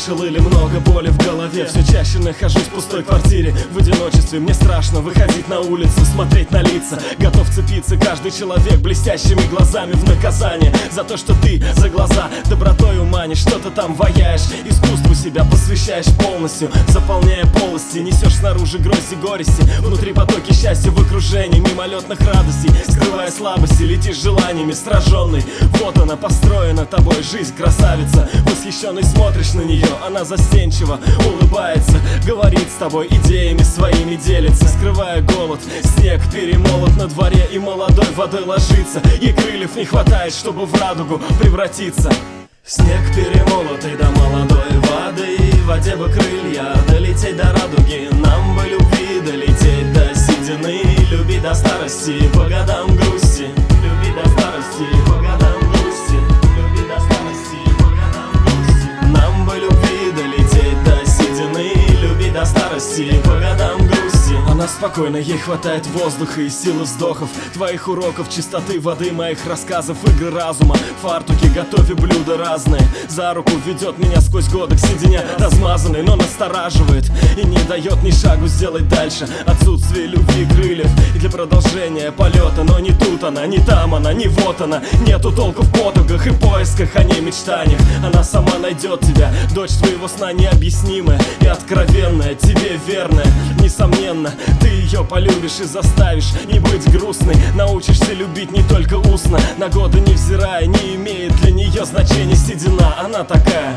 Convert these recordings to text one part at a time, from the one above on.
слышал или много боли в голове. Все чаще нахожусь в пустой квартире, в одиночестве. Мне страшно выходить на улицу, смотреть на лица. Готов цепиться каждый человек блестящими глазами в наказание за то, что ты за глаза добротой уманишь, что-то там ваяешь, искусству себя посвящаешь полностью, заполняя полости. Несешь снаружи грозь и горести, внутри потоки счастья в окружении мимолетных радостей. Скрывая слабости, летишь желаниями сраженный. Вот она построена тобой жизнь, красавица. Восхищенный смотришь на нее, она застенчиво улыбается, говорит с тобой идеями своими делится. Скрывая голод, снег перемолот на дворе, и молодой водой ложится. Ей крыльев не хватает, чтобы в радугу превратиться. Снег перемолотый до молодой воды, в воде бы крылья, долететь до радуги. Нам бы любви долететь до седины, любить до старости, по годам грусти. Любить до старости, по годам грусти. Любить до старости, по годам грусти. Нам бы любви долететь до седины, любить до старости, по годам грусти. Она спокойна, ей хватает воздуха и силы вздохов, твоих уроков, чистоты воды, моих рассказов, игры разума. Фартуки, готове блюда разные. За руку ведет меня сквозь годы к седине размазанной, но настораживает и не дает ни шагу сделать дальше. Отсутствие любви, крыльев и для продолжения полета. Но не тут она, не там она, не вот она. Нету толку в потугах и поисках, а не мечтаниях. Она сама найдет тебя, дочь твоего сна необъяснимая и откровенная, тебе верная, несомненно. Ты ее полюбишь и заставишь не быть грустной. Научишься любить не только устно, на годы невзирая, не имеет для нее значения седина. Она такая.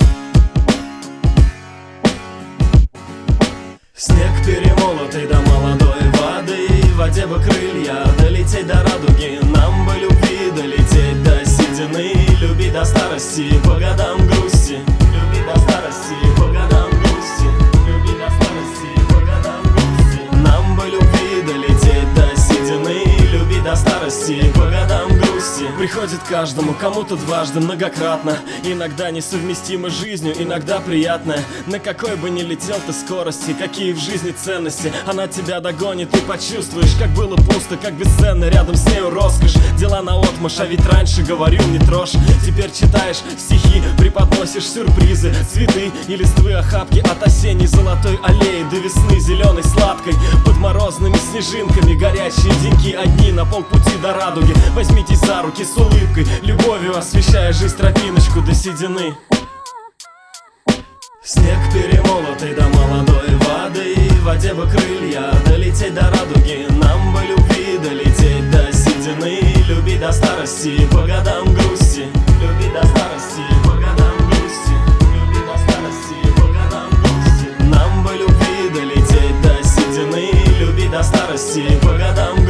Снег перемолотый до молодой воды, в воде бы крылья, долететь до радуги. Нам бы любви долететь до седины, любить до старости, по годам грусти. Любить до старости, по годам грусти. Любить до старости, по годам грусти. Нам бы любви долететь до седины, любить до старости, по годам грусти. Приходит каждому, кому-то дважды, многократно. Иногда несовместимо с жизнью, иногда приятная. На какой бы ни летел ты скорости, какие в жизни ценности, она тебя догонит, ты почувствуешь, как было пусто, как бесценно рядом с нею роскошь. Дела наотмашь, а ведь раньше говорил не трожь. Теперь читаешь стихи, преподносишь сюрпризы, цветы и листвы охапки от осенней золотой аллеи до весны зеленой сладкой. Под морозными снежинками горячие деньки одни на полпути до радуги. Возьмитесь за руки с улыбкой, любовью освещая жизнь тропиночку до седины. Снег перемолотый до молодой воды, в воде бы крылья, долететь до радуги. Нам бы любви долететь до седины, любить до старости, по годам грусти. Любить до старости, по годам грусти. Любить до старости, по годам грусти. Нам бы любви долететь до седины, любить до старости, по годам грусти.